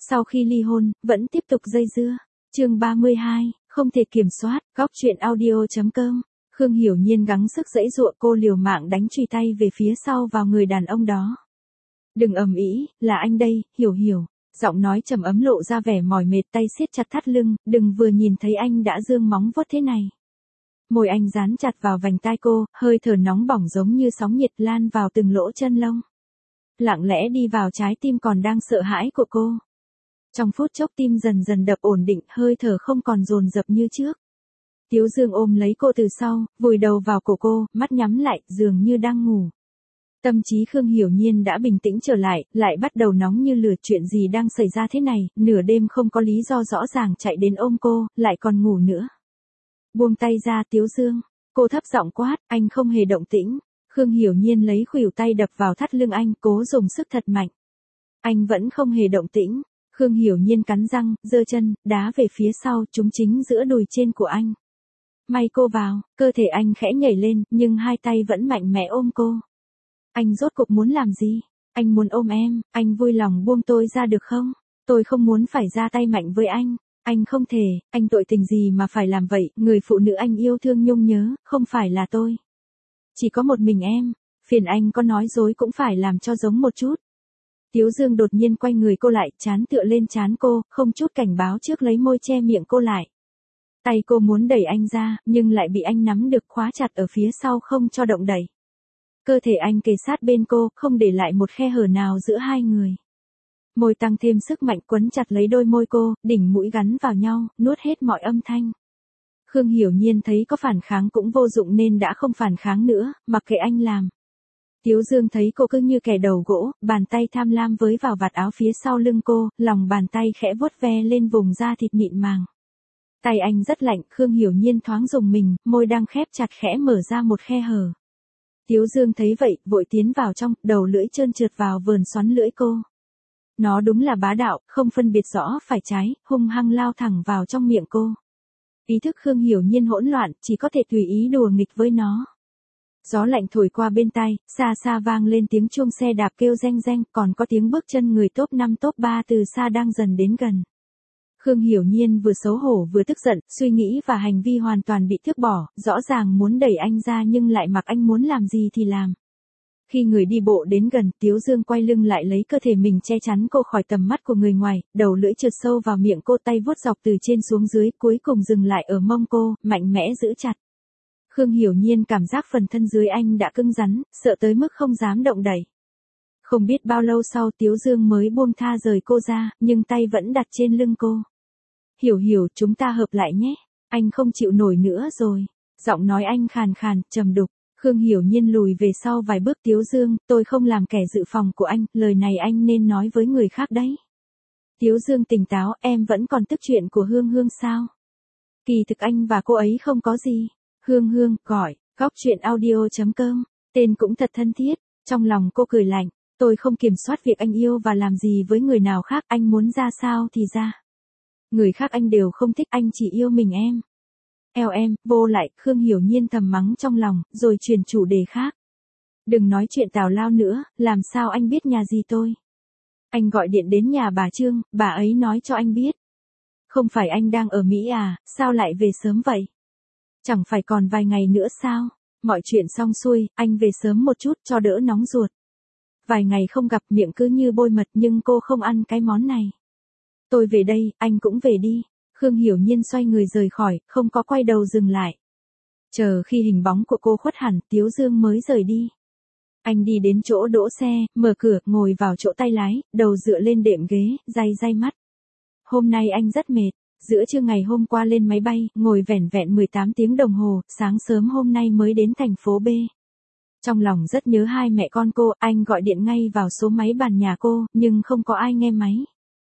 Sau khi ly hôn, vẫn tiếp tục dây dưa. Chương 32, không thể kiểm soát, góc truyện audio.com. Khương Hiểu Nhiên gắng sức giãy giụa, cô liều mạng đánh chùy tay về phía sau vào người đàn ông đó. Đừng ầm ĩ, là anh đây, Hiểu Hiểu. Giọng nói trầm ấm lộ ra vẻ mỏi mệt, tay siết chặt thắt lưng, đừng vừa nhìn thấy anh đã dương móng vuốt thế này. Môi anh dán chặt vào vành tai cô, hơi thở nóng bỏng giống như sóng nhiệt lan vào từng lỗ chân lông. Lặng lẽ đi vào trái tim còn đang sợ hãi của cô. Trong phút chốc tim dần dần đập ổn định, hơi thở không còn dồn dập như trước. Tiếu Dương ôm lấy cô từ sau, vùi đầu vào cổ cô, mắt nhắm lại, dường như đang ngủ. Tâm trí Khương Hiểu Nhiên đã bình tĩnh trở lại bắt đầu nóng như lửa, chuyện gì đang xảy ra thế này, nửa đêm không có lý do rõ ràng chạy đến ôm cô, lại còn ngủ nữa. Buông tay ra Tiếu Dương, cô thấp giọng quát, anh không hề động tĩnh. Khương Hiểu Nhiên lấy khuỷu tay đập vào thắt lưng anh, cố dùng sức thật mạnh. Anh vẫn không hề động tĩnh. Khương Hiểu Nhiên cắn răng, giơ chân, đá về phía sau, trúng chính giữa đùi trên của anh. May cô vào, cơ thể anh khẽ nhảy lên, nhưng hai tay vẫn mạnh mẽ ôm cô. Anh rốt cuộc muốn làm gì? Anh muốn ôm em, anh vui lòng buông tôi ra được không? Tôi không muốn phải ra tay mạnh với anh. Anh không thể, anh tội tình gì mà phải làm vậy, người phụ nữ anh yêu thương nhung nhớ, không phải là tôi. Chỉ có một mình em, phiền anh có nói dối cũng phải làm cho giống một chút. Tiếu Dương đột nhiên quay người cô lại, trán tựa lên trán cô, không chút cảnh báo trước lấy môi che miệng cô lại. Tay cô muốn đẩy anh ra, nhưng lại bị anh nắm được khóa chặt ở phía sau không cho động đẩy. Cơ thể anh kề sát bên cô, không để lại một khe hở nào giữa hai người. Môi tăng thêm sức mạnh quấn chặt lấy đôi môi cô, đỉnh mũi gắn vào nhau, nuốt hết mọi âm thanh. Khương Hiểu Nhiên thấy có phản kháng cũng vô dụng nên đã không phản kháng nữa, mặc kệ anh làm. Tiếu Dương thấy cô cứ như kẻ đầu gỗ, bàn tay tham lam với vào vạt áo phía sau lưng cô, lòng bàn tay khẽ vuốt ve lên vùng da thịt mịn màng. Tay anh rất lạnh, Khương Hiểu Nhiên thoáng rùng mình, môi đang khép chặt khẽ mở ra một khe hở. Tiếu Dương thấy vậy, vội tiến vào trong, đầu lưỡi trơn trượt vào vườn xoắn lưỡi cô. Nó đúng là bá đạo, không phân biệt rõ phải trái, hung hăng lao thẳng vào trong miệng cô. Ý thức Khương Hiểu Nhiên hỗn loạn, chỉ có thể tùy ý đùa nghịch với nó. Gió lạnh thổi qua bên tai, xa xa vang lên tiếng chuông xe đạp kêu reng reng, còn có tiếng bước chân người top 5 top 3 từ xa đang dần đến gần. Khương Hiểu Nhiên vừa xấu hổ vừa tức giận, suy nghĩ và hành vi hoàn toàn bị thước bỏ, rõ ràng muốn đẩy anh ra nhưng lại mặc anh muốn làm gì thì làm. Khi người đi bộ đến gần, Tiếu Dương quay lưng lại lấy cơ thể mình che chắn cô khỏi tầm mắt của người ngoài, đầu lưỡi trượt sâu vào miệng cô, tay vuốt dọc từ trên xuống dưới, cuối cùng dừng lại ở mông cô, mạnh mẽ giữ chặt. Khương Hiểu Nhiên cảm giác phần thân dưới anh đã cứng rắn, sợ tới mức không dám động đậy. Không biết bao lâu sau Tiếu Dương mới buông tha rời cô ra, nhưng tay vẫn đặt trên lưng cô. Hiểu Hiểu, chúng ta hợp lại nhé, anh không chịu nổi nữa rồi. Giọng nói anh khàn khàn, trầm đục. Khương Hiểu Nhiên lùi về sau vài bước. Tiếu Dương, tôi không làm kẻ dự phòng của anh, lời này anh nên nói với người khác đấy. Tiếu Dương tỉnh táo, em vẫn còn tức chuyện của Hương Hương sao? Kỳ thực anh và cô ấy không có gì. Hương Hương, gọi, góc truyện audio.com, tên cũng thật thân thiết. Trong lòng cô cười lạnh, tôi không kiểm soát việc anh yêu và làm gì với người nào khác, anh muốn ra sao thì ra. Người khác anh đều không thích, anh chỉ yêu mình em. Eo em, vô lại, Khương Hiểu Nhiên thầm mắng trong lòng, rồi chuyển chủ đề khác. Đừng nói chuyện tào lao nữa, làm sao anh biết nhà gì tôi? Anh gọi điện đến nhà bà Trương, bà ấy nói cho anh biết. Không phải anh đang ở Mỹ à, sao lại về sớm vậy? Chẳng phải còn vài ngày nữa sao? Mọi chuyện xong xuôi, anh về sớm một chút cho đỡ nóng ruột. Vài ngày không gặp, miệng cứ như bôi mật, nhưng cô không ăn cái món này. Tôi về đây, anh cũng về đi. Khương Hiểu Nhiên xoay người rời khỏi, không có quay đầu dừng lại. Chờ khi hình bóng của cô khuất hẳn, Tiếu Dương mới rời đi. Anh đi đến chỗ đỗ xe, mở cửa, ngồi vào chỗ tay lái, đầu dựa lên đệm ghế, day mắt. Hôm nay anh rất mệt. Giữa trưa ngày hôm qua lên máy bay, ngồi vẻn vẹn 18 tiếng đồng hồ, sáng sớm hôm nay mới đến thành phố B. Trong lòng rất nhớ hai mẹ con cô, anh gọi điện ngay vào số máy bàn nhà cô, nhưng không có ai nghe máy.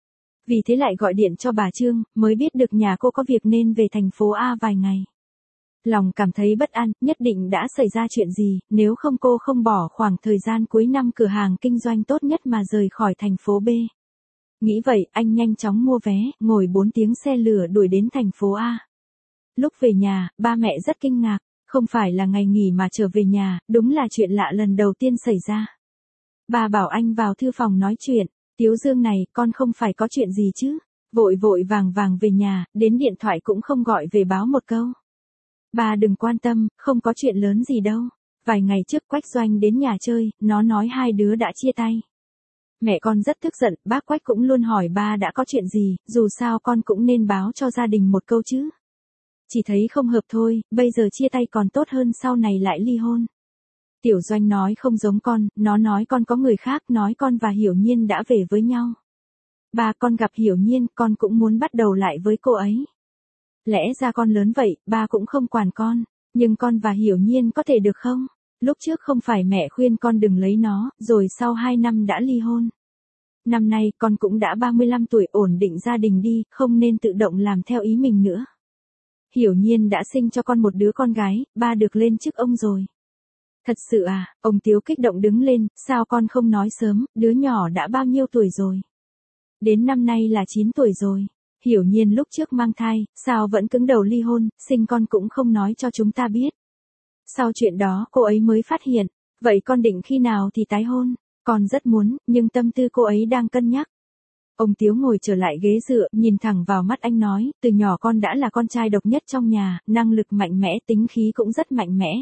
Vì thế lại gọi điện cho bà Trương, mới biết được nhà cô có việc nên về thành phố A vài ngày. Lòng cảm thấy bất an, nhất định đã xảy ra chuyện gì, nếu không cô không bỏ khoảng thời gian cuối năm cửa hàng kinh doanh tốt nhất mà rời khỏi thành phố B. Nghĩ vậy, anh nhanh chóng mua vé, ngồi 4 tiếng xe lửa đuổi đến thành phố A. Lúc về nhà, ba mẹ rất kinh ngạc, không phải là ngày nghỉ mà trở về nhà, đúng là chuyện lạ lần đầu tiên xảy ra. Bà bảo anh vào thư phòng nói chuyện. Tiếu Dương này, con không phải có chuyện gì chứ? Vội vội vàng vàng về nhà, đến điện thoại cũng không gọi về báo một câu. Ba đừng quan tâm, không có chuyện lớn gì đâu. Vài ngày trước Quách Doanh đến nhà chơi, nó nói hai đứa đã chia tay. Mẹ con rất tức giận, bác Quách cũng luôn hỏi ba đã có chuyện gì, dù sao con cũng nên báo cho gia đình một câu chứ. Chỉ thấy không hợp thôi, bây giờ chia tay còn tốt hơn sau này lại ly hôn. Tiểu Doanh nói không giống con, nó nói con có người khác, nói con và Hiểu Nhiên đã về với nhau. Ba con gặp Hiểu Nhiên, con cũng muốn bắt đầu lại với cô ấy. Lẽ ra con lớn vậy, ba cũng không quản con, nhưng con và Hiểu Nhiên có thể được không? Lúc trước không phải mẹ khuyên con đừng lấy nó, rồi sau 2 năm đã ly hôn. Năm nay con cũng đã 35 tuổi, ổn định gia đình đi, không nên tự động làm theo ý mình nữa. Hiểu Nhiên đã sinh cho con một đứa con gái, ba được lên chức ông rồi. Thật sự à, ông Tiếu kích động đứng lên, sao con không nói sớm, đứa nhỏ đã bao nhiêu tuổi rồi? Đến năm nay là 9 tuổi rồi. Hiểu Nhiên lúc trước mang thai, sao vẫn cứng đầu ly hôn, sinh con cũng không nói cho chúng ta biết. Sau chuyện đó cô ấy mới phát hiện, vậy con định khi nào thì tái hôn? Con rất muốn, nhưng tâm tư cô ấy đang cân nhắc. Ông Tiếu ngồi trở lại ghế dựa, nhìn thẳng vào mắt anh nói, từ nhỏ con đã là con trai độc nhất trong nhà, năng lực mạnh mẽ, tính khí cũng rất mạnh mẽ.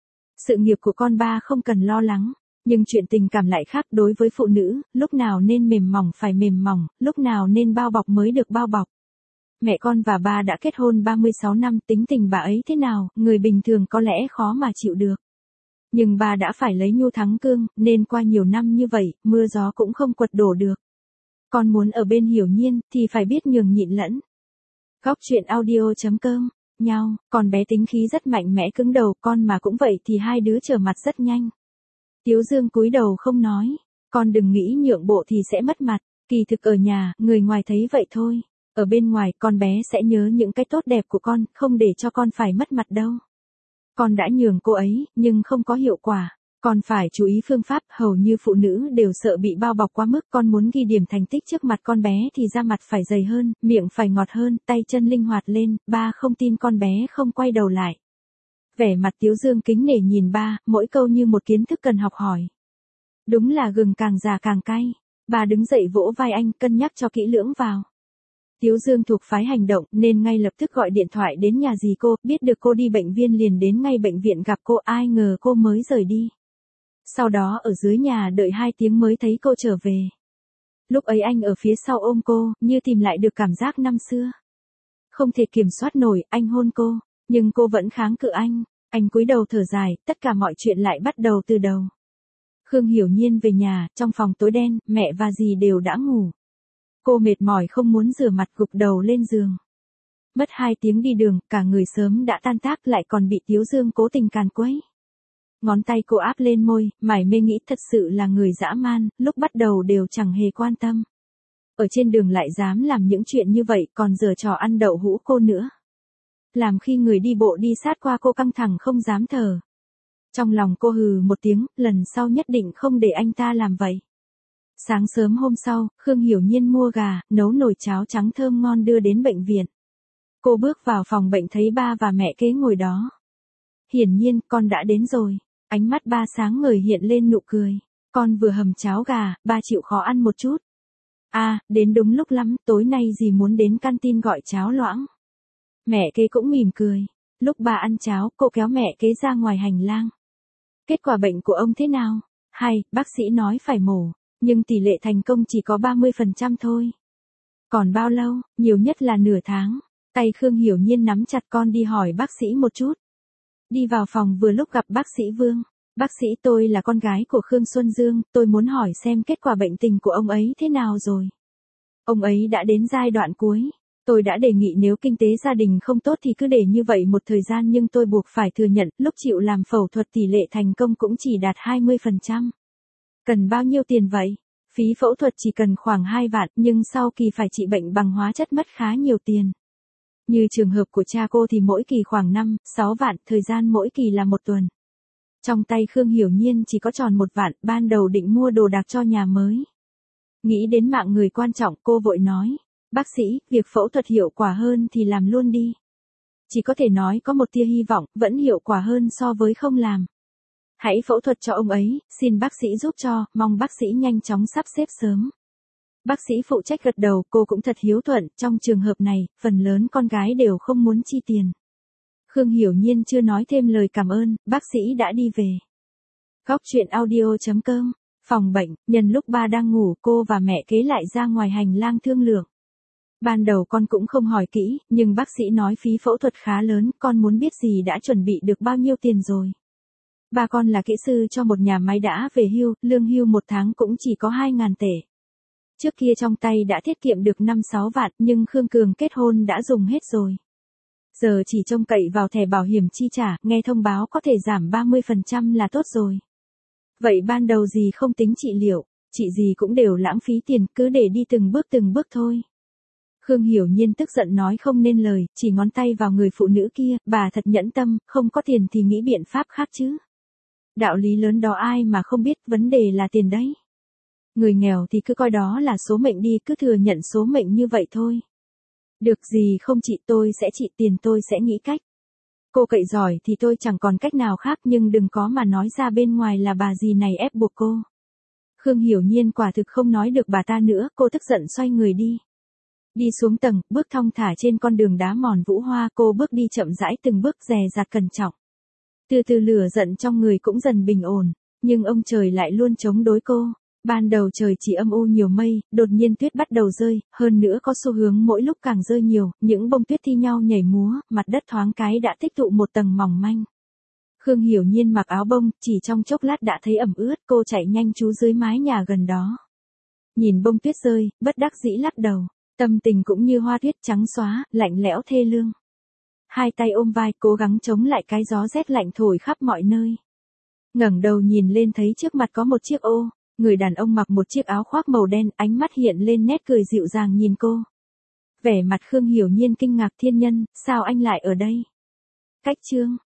Sự nghiệp của con ba không cần lo lắng, nhưng chuyện tình cảm lại khác. Đối với phụ nữ, lúc nào nên mềm mỏng phải mềm mỏng, lúc nào nên bao bọc mới được bao bọc. Mẹ con và ba đã kết hôn 36 năm, tính tình bà ấy thế nào, người bình thường có lẽ khó mà chịu được. Nhưng ba đã phải lấy nhu thắng cương, nên qua nhiều năm như vậy, mưa gió cũng không quật đổ được. Con muốn ở bên Hiểu Nhiên, thì phải biết nhường nhịn lẫn. Góc truyện audio.com, nhau, con bé tính khí rất mạnh mẽ cứng đầu, con mà cũng vậy thì hai đứa trở mặt rất nhanh. Tiếu Dương cúi đầu không nói, con đừng nghĩ nhượng bộ thì sẽ mất mặt, kỳ thực ở nhà, người ngoài thấy vậy thôi. Ở bên ngoài, con bé sẽ nhớ những cái tốt đẹp của con, không để cho con phải mất mặt đâu. Con đã nhường cô ấy, nhưng không có hiệu quả. Con phải chú ý phương pháp, hầu như phụ nữ đều sợ bị bao bọc quá mức. Con muốn ghi điểm thành tích trước mặt con bé thì da mặt phải dày hơn, miệng phải ngọt hơn, tay chân linh hoạt lên, ba không tin con bé không quay đầu lại. Vẻ mặt Tiếu Dương kính nể nhìn ba, mỗi câu như một kiến thức cần học hỏi. Đúng là gừng càng già càng cay. Ba đứng dậy vỗ vai anh, cân nhắc cho kỹ lưỡng vào. Tiếu Dương thuộc phái hành động nên ngay lập tức gọi điện thoại đến nhà dì cô, biết được cô đi bệnh viên liền đến ngay bệnh viện gặp cô, ai ngờ cô mới rời đi. Sau đó ở dưới nhà đợi 2 tiếng mới thấy cô trở về. Lúc ấy anh ở phía sau ôm cô, như tìm lại được cảm giác năm xưa. Không thể kiểm soát nổi, anh hôn cô, nhưng cô vẫn kháng cự anh cúi đầu thở dài, tất cả mọi chuyện lại bắt đầu từ đầu. Khương Hiểu Nhiên về nhà, trong phòng tối đen, mẹ và dì đều đã ngủ. Cô mệt mỏi không muốn rửa mặt, gục đầu lên giường. Mất 2 tiếng đi đường, cả người sớm đã tan tác, lại còn bị Tiếu Dương cố tình càn quấy. Ngón tay cô áp lên môi, mải mê nghĩ thật sự là người dã man, lúc bắt đầu đều chẳng hề quan tâm. Ở trên đường lại dám làm những chuyện như vậy, còn giở trò ăn đậu hũ cô nữa. Làm khi người đi bộ đi sát qua cô căng thẳng không dám thở. Trong lòng cô hừ một tiếng, lần sau nhất định không để anh ta làm vậy. Sáng sớm hôm sau, Khương Hiểu Nhiên mua gà, nấu nồi cháo trắng thơm ngon đưa đến bệnh viện. Cô bước vào phòng bệnh thấy ba và mẹ kế ngồi đó. Hiển Nhiên, con đã đến rồi. Ánh mắt ba sáng ngời hiện lên nụ cười. Con vừa hầm cháo gà, ba chịu khó ăn một chút. À, đến đúng lúc lắm, tối nay dì muốn đến canteen gọi cháo loãng. Mẹ kế cũng mỉm cười. Lúc ba ăn cháo, cô kéo mẹ kế ra ngoài hành lang. Kết quả bệnh của ông thế nào? Hay, bác sĩ nói phải mổ, nhưng tỷ lệ thành công chỉ có 30% thôi. Còn bao lâu? Nhiều nhất là nửa tháng. Tay Khương Hiểu Nhiên nắm chặt, con đi hỏi bác sĩ một chút. Đi vào phòng vừa lúc gặp bác sĩ Vương. Bác sĩ, tôi là con gái của Khương Xuân Dương, tôi muốn hỏi xem kết quả bệnh tình của ông ấy thế nào rồi. Ông ấy đã đến giai đoạn cuối. Tôi đã đề nghị nếu kinh tế gia đình không tốt thì cứ để như vậy một thời gian, nhưng tôi buộc phải thừa nhận, lúc chịu làm phẫu thuật tỷ lệ thành công cũng chỉ đạt 20%. Cần bao nhiêu tiền vậy? Phí phẫu thuật chỉ cần khoảng 2 vạn, nhưng sau kỳ phải trị bệnh bằng hóa chất mất khá nhiều tiền. Như trường hợp của cha cô thì mỗi kỳ khoảng 5-6 vạn, thời gian mỗi kỳ là 1 tuần. Trong tay Khương Hiểu Nhiên chỉ có tròn 1 vạn, ban đầu định mua đồ đạc cho nhà mới. Nghĩ đến mạng người quan trọng, cô vội nói. Bác sĩ, việc phẫu thuật hiệu quả hơn thì làm luôn đi. Chỉ có thể nói có một tia hy vọng, vẫn hiệu quả hơn so với không làm. Hãy phẫu thuật cho ông ấy, xin bác sĩ giúp cho, mong bác sĩ nhanh chóng sắp xếp sớm. Bác sĩ phụ trách gật đầu, cô cũng thật hiếu thuận, trong trường hợp này, phần lớn con gái đều không muốn chi tiền. Khương Hiểu Nhiên chưa nói thêm lời cảm ơn, bác sĩ đã đi về. Góc truyện audio.com, phòng bệnh, nhân lúc ba đang ngủ cô và mẹ kế lại ra ngoài hành lang thương lượng. Ban đầu con cũng không hỏi kỹ, nhưng bác sĩ nói phí phẫu thuật khá lớn, con muốn biết gì đã chuẩn bị được bao nhiêu tiền rồi. Ba con là kỹ sư cho một nhà máy đã về hưu, lương hưu một tháng cũng chỉ có 2.000 tệ. Trước kia trong tay đã tiết kiệm được 5-6 vạn, nhưng Khương Cường kết hôn đã dùng hết rồi. Giờ chỉ trông cậy vào thẻ bảo hiểm chi trả, nghe thông báo có thể giảm 30% là tốt rồi. Vậy ban đầu dì không tính trị liệu, chị dì cũng đều lãng phí tiền, cứ để đi từng bước thôi. Khương Hiểu Nhiên tức giận nói không nên lời, chỉ ngón tay vào người phụ nữ kia, bà thật nhẫn tâm, không có tiền thì nghĩ biện pháp khác chứ. Đạo lý lớn đó ai mà không biết, vấn đề là tiền đấy. Người nghèo thì cứ coi đó là số mệnh đi, cứ thừa nhận số mệnh như vậy thôi. Được gì không chị, tôi sẽ trị tiền, tôi sẽ nghĩ cách. Cô cậy giỏi thì tôi chẳng còn cách nào khác, nhưng đừng có mà nói ra bên ngoài là bà dì này ép buộc cô. Khương Hiểu Nhiên quả thực không nói được bà ta nữa, cô tức giận xoay người đi. Đi xuống tầng, bước thong thả trên con đường đá mòn Vũ Hoa, cô bước đi chậm rãi từng bước dè dặt cẩn trọng. Từ từ lửa giận trong người cũng dần bình ổn, nhưng ông trời lại luôn chống đối cô. Ban đầu trời chỉ âm u nhiều mây, đột nhiên tuyết bắt đầu rơi, hơn nữa có xu hướng mỗi lúc càng rơi nhiều, những bông tuyết thi nhau nhảy múa, mặt đất thoáng cái đã tích tụ một tầng mỏng manh. Khương Hiểu Nhiên mặc áo bông, chỉ trong chốc lát đã thấy ẩm ướt, cô chạy nhanh trú dưới mái nhà gần đó. Nhìn bông tuyết rơi, bất đắc dĩ lắc đầu, tâm tình cũng như hoa tuyết trắng xóa, lạnh lẽo thê lương. Hai tay ôm vai, cố gắng chống lại cái gió rét lạnh thổi khắp mọi nơi. Ngẩng đầu nhìn lên thấy trước mặt có một chiếc ô. Người đàn ông mặc một chiếc áo khoác màu đen, ánh mắt hiện lên nét cười dịu dàng nhìn cô. Vẻ mặt Khương Hiểu Nhiên kinh ngạc, thiên nhân, sao anh lại ở đây? Cách chương